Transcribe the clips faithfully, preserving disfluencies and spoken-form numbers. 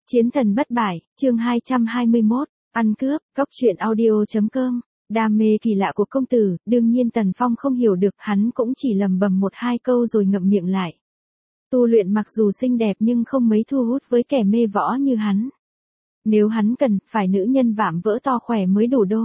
Chiến thần bất bại, chương hai trăm hai mươi mốt, ăn cướp, cốc truyện audio.com, đam mê kỳ lạ của công tử, đương nhiên Tần Phong không hiểu được, hắn cũng chỉ lầm bầm một hai câu rồi ngậm miệng lại. Tu luyện mặc dù xinh đẹp nhưng không mấy thu hút với kẻ mê võ như hắn. Nếu hắn cần, phải nữ nhân vạm vỡ to khỏe mới đủ đô.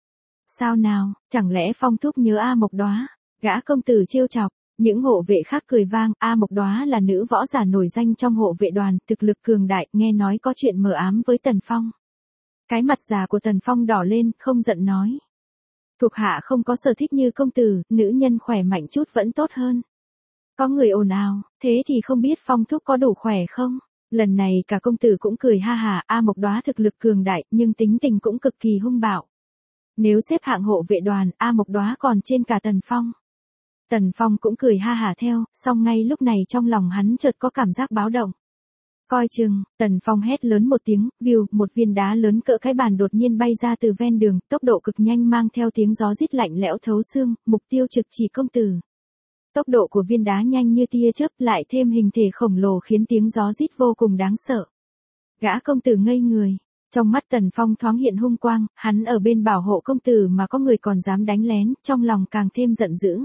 Sao nào, chẳng lẽ Phong thúc nhớ A Mộc Đóa, gã công tử trêu chọc. Những hộ vệ khác cười vang, A Mộc Đóa là nữ võ giả nổi danh trong hộ vệ đoàn, thực lực cường đại, nghe nói có chuyện mờ ám với Tần Phong. Cái mặt già của Tần Phong đỏ lên, không giận nói. Thuộc hạ không có sở thích như công tử, nữ nhân khỏe mạnh chút vẫn tốt hơn. Có người ồn ào, thế thì không biết Phong thúc có đủ khỏe không? Lần này cả công tử cũng cười ha hà, A Mộc Đóa thực lực cường đại, nhưng tính tình cũng cực kỳ hung bạo. Nếu xếp hạng hộ vệ đoàn, A Mộc Đóa còn trên cả Tần Phong. Tần Phong cũng cười ha hả theo, song ngay lúc này trong lòng hắn chợt có cảm giác báo động. Coi chừng, Tần Phong hét lớn một tiếng, view, một viên đá lớn cỡ cái bàn đột nhiên bay ra từ ven đường, tốc độ cực nhanh mang theo tiếng gió rít lạnh lẽo thấu xương, mục tiêu trực chỉ công tử. Tốc độ của viên đá nhanh như tia chớp lại thêm hình thể khổng lồ khiến tiếng gió rít vô cùng đáng sợ. Gã công tử ngây người. Trong mắt Tần Phong thoáng hiện hung quang, hắn ở bên bảo hộ công tử mà có người còn dám đánh lén, trong lòng càng thêm giận dữ.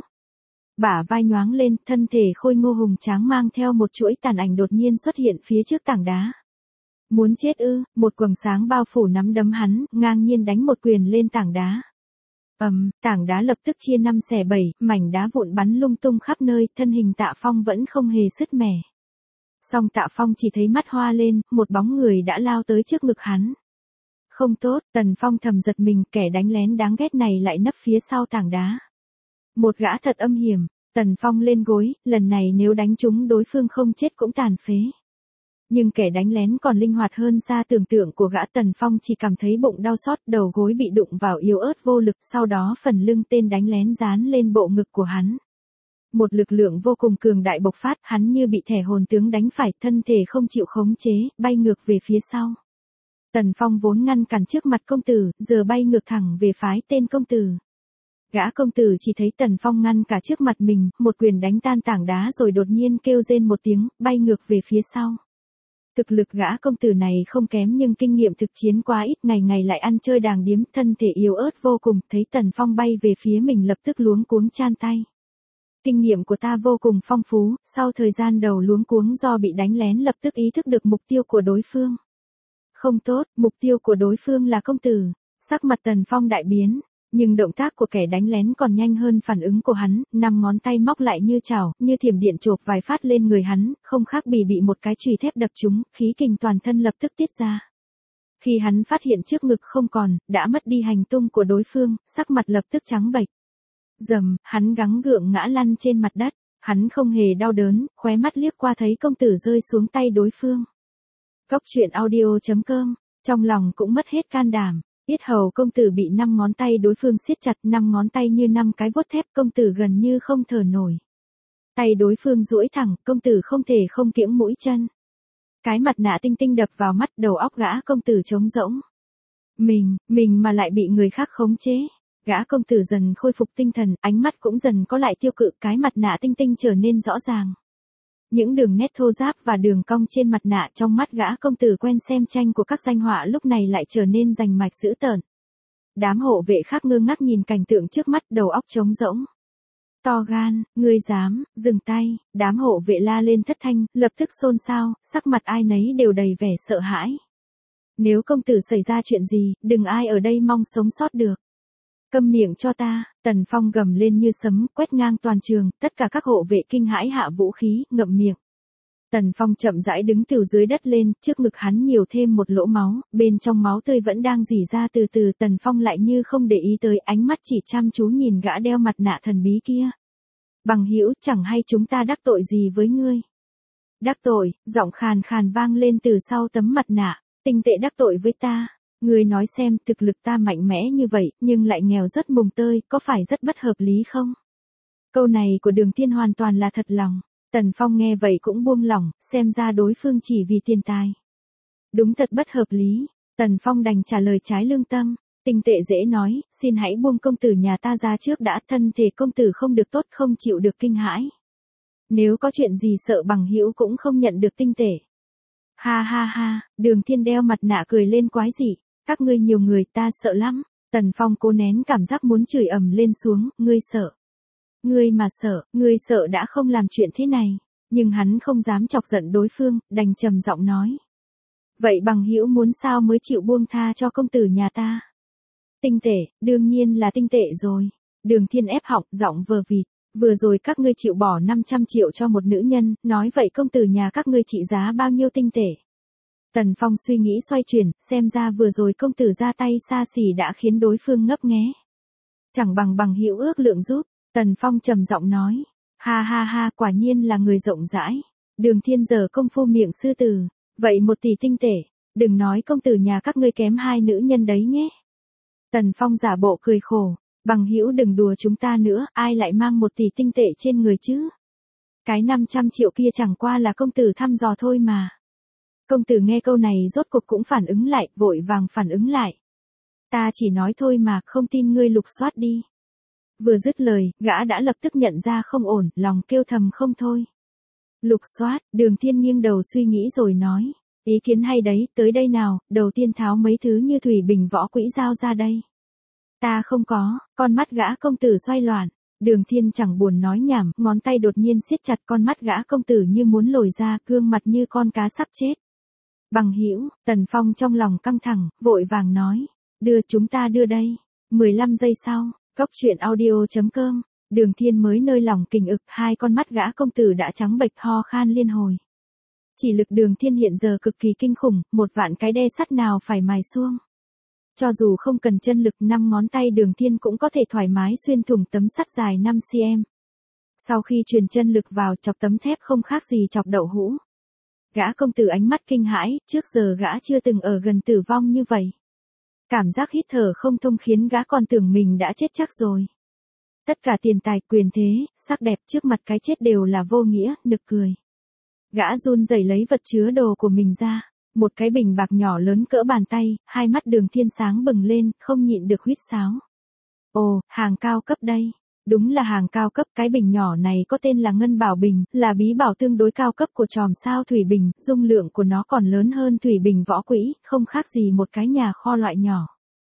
Bả vai nhoáng lên, thân thể khôi ngô hùng tráng mang theo một chuỗi tàn ảnh đột nhiên xuất hiện phía trước tảng đá. Muốn chết ư, một quầng sáng bao phủ nắm đấm hắn, ngang nhiên đánh một quyền lên tảng đá. ầm, um, tảng đá lập tức chia năm xẻ bảy, mảnh đá vụn bắn lung tung khắp nơi, thân hình Tạ Phong vẫn không hề sứt mẻ. Song Tạ Phong chỉ thấy mắt hoa lên, một bóng người đã lao tới trước ngực hắn. Không tốt, Tần Phong thầm giật mình, kẻ đánh lén đáng ghét này lại nấp phía sau tảng đá. Một gã thật âm hiểm, Tần Phong lên gối, lần này nếu đánh trúng đối phương không chết cũng tàn phế. Nhưng kẻ đánh lén còn linh hoạt hơn xa tưởng tượng của gã. Tần Phong chỉ cảm thấy bụng đau xót, đầu gối bị đụng vào yếu ớt vô lực, sau đó phần lưng tên đánh lén dán lên bộ ngực của hắn. Một lực lượng vô cùng cường đại bộc phát, hắn như bị thẻ hồn tướng đánh phải, thân thể không chịu khống chế, bay ngược về phía sau. Tần Phong vốn ngăn cản trước mặt công tử, giờ bay ngược thẳng về phái tên công tử. Gã công tử chỉ thấy Tần Phong ngăn cả trước mặt mình, một quyền đánh tan tảng đá rồi đột nhiên kêu rên một tiếng, bay ngược về phía sau. Thực lực gã công tử này không kém nhưng kinh nghiệm thực chiến quá ít, ngày ngày lại ăn chơi đàng điếm, thân thể yếu ớt vô cùng, thấy Tần Phong bay về phía mình lập tức luống cuống chan tay. Kinh nghiệm của ta vô cùng phong phú, sau thời gian đầu luống cuống do bị đánh lén lập tức ý thức được mục tiêu của đối phương. Không tốt, mục tiêu của đối phương là công tử. Sắc mặt Tần Phong đại biến. Nhưng động tác của kẻ đánh lén còn nhanh hơn phản ứng của hắn, năm ngón tay móc lại như chảo, như thiểm điện chộp vài phát lên người hắn, không khác bì bị một cái chùy thép đập trúng, khí kình toàn thân lập tức tiết ra. Khi hắn phát hiện trước ngực không còn, đã mất đi hành tung của đối phương, sắc mặt lập tức trắng bệch. Dầm, hắn gắng gượng ngã lăn trên mặt đất, hắn không hề đau đớn, khóe mắt liếc qua thấy công tử rơi xuống tay đối phương. Cốc truyện audio.com, trong lòng cũng mất hết can đảm. Yết hầu công tử bị năm ngón tay đối phương siết chặt, năm ngón tay như năm cái vuốt thép, công tử gần như không thở nổi. Tay đối phương duỗi thẳng, công tử không thể không kiễng mũi chân. Cái mặt nạ tinh tinh đập vào mắt, đầu óc gã công tử trống rỗng. Mình, mình mà lại bị người khác khống chế. Gã công tử dần khôi phục tinh thần, ánh mắt cũng dần có lại tiêu cự, cái mặt nạ tinh tinh trở nên rõ ràng. Những đường nét thô ráp và đường cong trên mặt nạ trong mắt gã công tử quen xem tranh của các danh họa lúc này lại trở nên rành mạch dữ tợn. Đám hộ vệ khác ngơ ngác nhìn cảnh tượng trước mắt, đầu óc trống rỗng. To gan, ngươi dám, dừng tay, đám hộ vệ la lên thất thanh, lập tức xôn xao, sắc mặt ai nấy đều đầy vẻ sợ hãi. Nếu công tử xảy ra chuyện gì, đừng ai ở đây mong sống sót được. Câm miệng cho ta, Tần Phong gầm lên như sấm, quét ngang toàn trường, tất cả các hộ vệ kinh hãi hạ vũ khí, ngậm miệng. Tần Phong chậm rãi đứng từ dưới đất lên, trước ngực hắn nhiều thêm một lỗ máu, bên trong máu tươi vẫn đang rỉ ra từ từ. Tần Phong lại như không để ý tới, ánh mắt chỉ chăm chú nhìn gã đeo mặt nạ thần bí kia. Bằng hữu, chẳng hay chúng ta đắc tội gì với ngươi? Đắc tội, giọng khàn khàn vang lên từ sau tấm mặt nạ, tinh tệ đắc tội với ta. Ngươi nói xem, thực lực ta mạnh mẽ như vậy, nhưng lại nghèo rất mồng tơi, có phải rất bất hợp lý không? Câu này của Đường Thiên hoàn toàn là thật lòng. Tần Phong nghe vậy cũng buông lỏng, xem ra đối phương chỉ vì tiền tài. Đúng thật bất hợp lý. Tần Phong đành trả lời trái lương tâm. Tinh tệ dễ nói, xin hãy buông công tử nhà ta ra trước đã, thân thể công tử không được tốt, không chịu được kinh hãi. Nếu có chuyện gì sợ bằng hữu cũng không nhận được tinh tệ. Ha ha ha, Đường Thiên đeo mặt nạ cười lên quái dị, các ngươi nhiều người ta sợ lắm. Tần Phong cố nén cảm giác muốn chửi ầm lên xuống, ngươi sợ. Ngươi mà sợ, ngươi sợ đã không làm chuyện thế này. Nhưng hắn không dám chọc giận đối phương, đành trầm giọng nói. Vậy bằng hữu muốn sao mới chịu buông tha cho công tử nhà ta? Tinh tệ, đương nhiên là tinh tệ rồi. Đường Thiên ép họng, giọng vờ vịt. Vừa rồi các ngươi chịu bỏ năm trăm triệu cho một nữ nhân, nói vậy công tử nhà các ngươi trị giá bao nhiêu tinh tệ? Tần Phong suy nghĩ xoay chuyển, xem ra vừa rồi công tử ra tay xa xỉ đã khiến đối phương ngấp nghé. Chẳng bằng bằng hữu ước lượng giúp, Tần Phong trầm giọng nói. Ha ha ha, quả nhiên là người rộng rãi. Đường Thiên giờ công phu miệng sư tử, vậy một tỷ tinh tệ, đừng nói công tử nhà các ngươi kém hai nữ nhân đấy nhé. Tần Phong giả bộ cười khổ, bằng hữu đừng đùa chúng ta nữa, ai lại mang một tỷ tinh tệ trên người chứ? Cái năm trăm triệu kia chẳng qua là công tử thăm dò thôi mà. Công tử nghe câu này rốt cuộc cũng phản ứng lại, vội vàng phản ứng lại. Ta chỉ nói thôi mà, không tin ngươi lục soát đi. Vừa dứt lời, gã đã lập tức nhận ra không ổn, lòng kêu thầm không thôi. Lục soát, Đường Thiên nghiêng đầu suy nghĩ rồi nói. Ý kiến hay đấy, tới đây nào, đầu tiên tháo mấy thứ như thủy bình võ quỹ dao ra đây. Ta không có, con mắt gã công tử xoay loạn. Đường Thiên chẳng buồn nói nhảm, ngón tay đột nhiên siết chặt con mắt gã công tử như muốn lồi ra, gương mặt như con cá sắp chết. Bằng hữu, Tần Phong trong lòng căng thẳng, vội vàng nói. Đưa chúng ta đưa đây. mười lăm giây sau, cốc truyện audio chấm com, Đường Thiên mới nơi lòng kình ực, hai con mắt gã công tử đã trắng bệch ho khan liên hồi. Chỉ lực Đường Thiên hiện giờ cực kỳ kinh khủng, một vạn cái đe sắt nào phải mài xuông. Cho dù không cần chân lực, năm ngón tay Đường Thiên cũng có thể thoải mái xuyên thủng tấm sắt dài năm xăng-ti-mét. Sau khi truyền chân lực vào, chọc tấm thép không khác gì chọc đậu hũ. Gã công tử ánh mắt kinh hãi, trước giờ gã chưa từng ở gần tử vong như vậy. Cảm giác hít thở không thông khiến gã còn tưởng mình đã chết chắc rồi. Tất cả tiền tài, quyền thế, sắc đẹp trước mặt cái chết đều là vô nghĩa, nực cười. Gã run rẩy lấy vật chứa đồ của mình ra, một cái bình bạc nhỏ lớn cỡ bàn tay, hai mắt Đường Thiên sáng bừng lên, không nhịn được huýt sáo. Ồ, hàng cao cấp đây. Đúng là hàng cao cấp, cái bình nhỏ này có tên là Ngân Bảo Bình, là bí bảo tương đối cao cấp của chòm sao thủy bình, dung lượng của nó còn lớn hơn thủy bình võ quỹ, không khác gì một cái nhà kho loại nhỏ.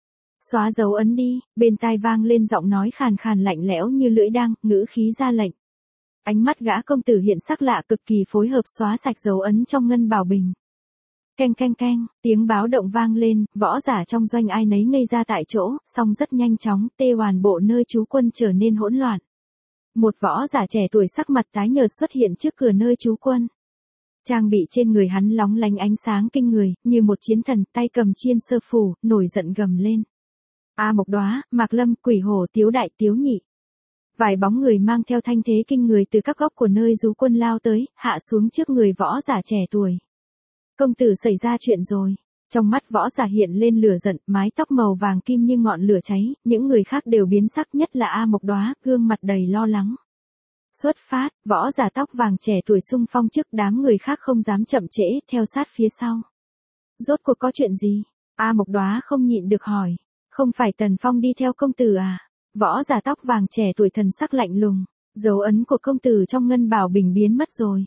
Xóa dấu ấn đi, bên tai vang lên giọng nói khàn khàn lạnh lẽo như lưỡi đăng, ngữ khí ra lệnh. Ánh mắt gã công tử hiện sắc lạ cực kỳ phối hợp xóa sạch dấu ấn trong Ngân Bảo Bình. Keng keng keng, tiếng báo động vang lên, võ giả trong doanh ai nấy ngây ra tại chỗ, song rất nhanh chóng, tê hoàn bộ nơi trú quân trở nên hỗn loạn. Một võ giả trẻ tuổi sắc mặt tái nhợt xuất hiện trước cửa nơi trú quân. Trang bị trên người hắn lóng lánh ánh sáng kinh người, như một chiến thần, tay cầm chiên sơ phủ, nổi giận gầm lên. A Mộc Đóa, Mạc Lâm, Quỷ Hổ, Tiếu Đại, Tiếu Nhị. Vài bóng người mang theo thanh thế kinh người từ các góc của nơi trú quân lao tới, hạ xuống trước người võ giả trẻ tuổi. Công tử xảy ra chuyện rồi. Trong mắt võ giả hiện lên lửa giận, mái tóc màu vàng kim như ngọn lửa cháy, những người khác đều biến sắc, nhất là A Mộc Đóa, gương mặt đầy lo lắng. Xuất phát, võ giả tóc vàng trẻ tuổi xung phong trước, đám người khác không dám chậm trễ, theo sát phía sau. Rốt cuộc có chuyện gì? A Mộc Đóa không nhịn được hỏi. Không phải Tần Phong đi theo công tử à? Võ giả tóc vàng trẻ tuổi thần sắc lạnh lùng. Dấu ấn của công tử trong Ngân Bảo Bình biến mất rồi.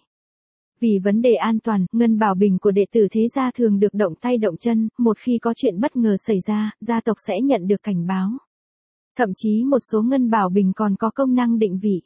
Vì vấn đề an toàn, Ngân Bảo Bình của đệ tử thế gia thường được động tay động chân, một khi có chuyện bất ngờ xảy ra, gia tộc sẽ nhận được cảnh báo. Thậm chí một số Ngân Bảo Bình còn có công năng định vị.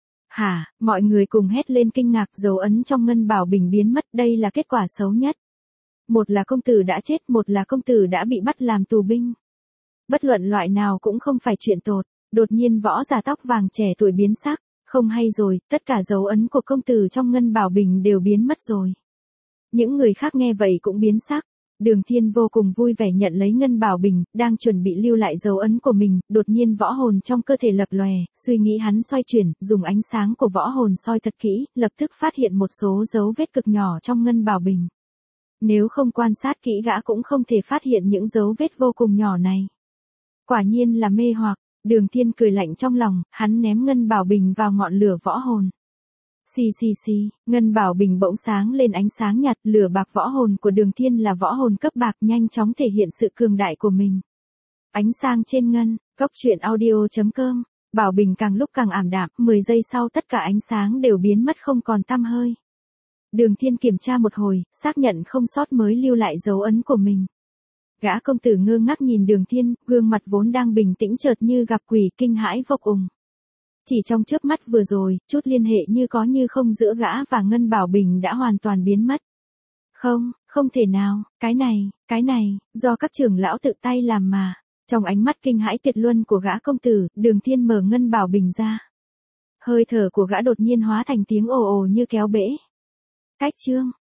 Hả, mọi người cùng hét lên kinh ngạc, dấu ấn trong Ngân Bảo Bình biến mất, đây là kết quả xấu nhất. Một là công tử đã chết, một là công tử đã bị bắt làm tù binh. Bất luận loại nào cũng không phải chuyện tốt, đột nhiên võ giả tóc vàng trẻ tuổi biến sắc. Không hay rồi, tất cả dấu ấn của công tử trong Ngân Bảo Bình đều biến mất rồi. Những người khác nghe vậy cũng biến sắc. Đường Thiên vô cùng vui vẻ nhận lấy Ngân Bảo Bình, đang chuẩn bị lưu lại dấu ấn của mình, đột nhiên võ hồn trong cơ thể lập lòe, suy nghĩ hắn xoay chuyển, dùng ánh sáng của võ hồn soi thật kỹ, lập tức phát hiện một số dấu vết cực nhỏ trong Ngân Bảo Bình. Nếu không quan sát kỹ gã cũng không thể phát hiện những dấu vết vô cùng nhỏ này. Quả nhiên là mê hoặc. Đường Thiên cười lạnh trong lòng, hắn ném Ngân Bảo Bình vào ngọn lửa võ hồn. Xì xì xì, Ngân Bảo Bình bỗng sáng lên ánh sáng nhạt, lửa bạc võ hồn của Đường Thiên là võ hồn cấp bạc, nhanh chóng thể hiện sự cường đại của mình. Ánh sáng trên ngân, cốc truyện audio chấm com, Bảo Bình càng lúc càng ảm đạm, mười giây sau tất cả ánh sáng đều biến mất không còn tăm hơi. Đường Thiên kiểm tra một hồi, xác nhận không sót mới lưu lại dấu ấn của mình. Gã công tử ngơ ngác nhìn Đường Thiên, gương mặt vốn đang bình tĩnh chợt như gặp quỷ, kinh hãi vô cùng. Chỉ trong chớp mắt vừa rồi, chút liên hệ như có như không giữa gã và Ngân Bảo Bình đã hoàn toàn biến mất. Không, không thể nào, cái này, cái này, do các trưởng lão tự tay làm mà. Trong ánh mắt kinh hãi tuyệt luân của gã công tử, Đường Thiên mở Ngân Bảo Bình ra. Hơi thở của gã đột nhiên hóa thành tiếng ồ ồ như kéo bể. Cách chương,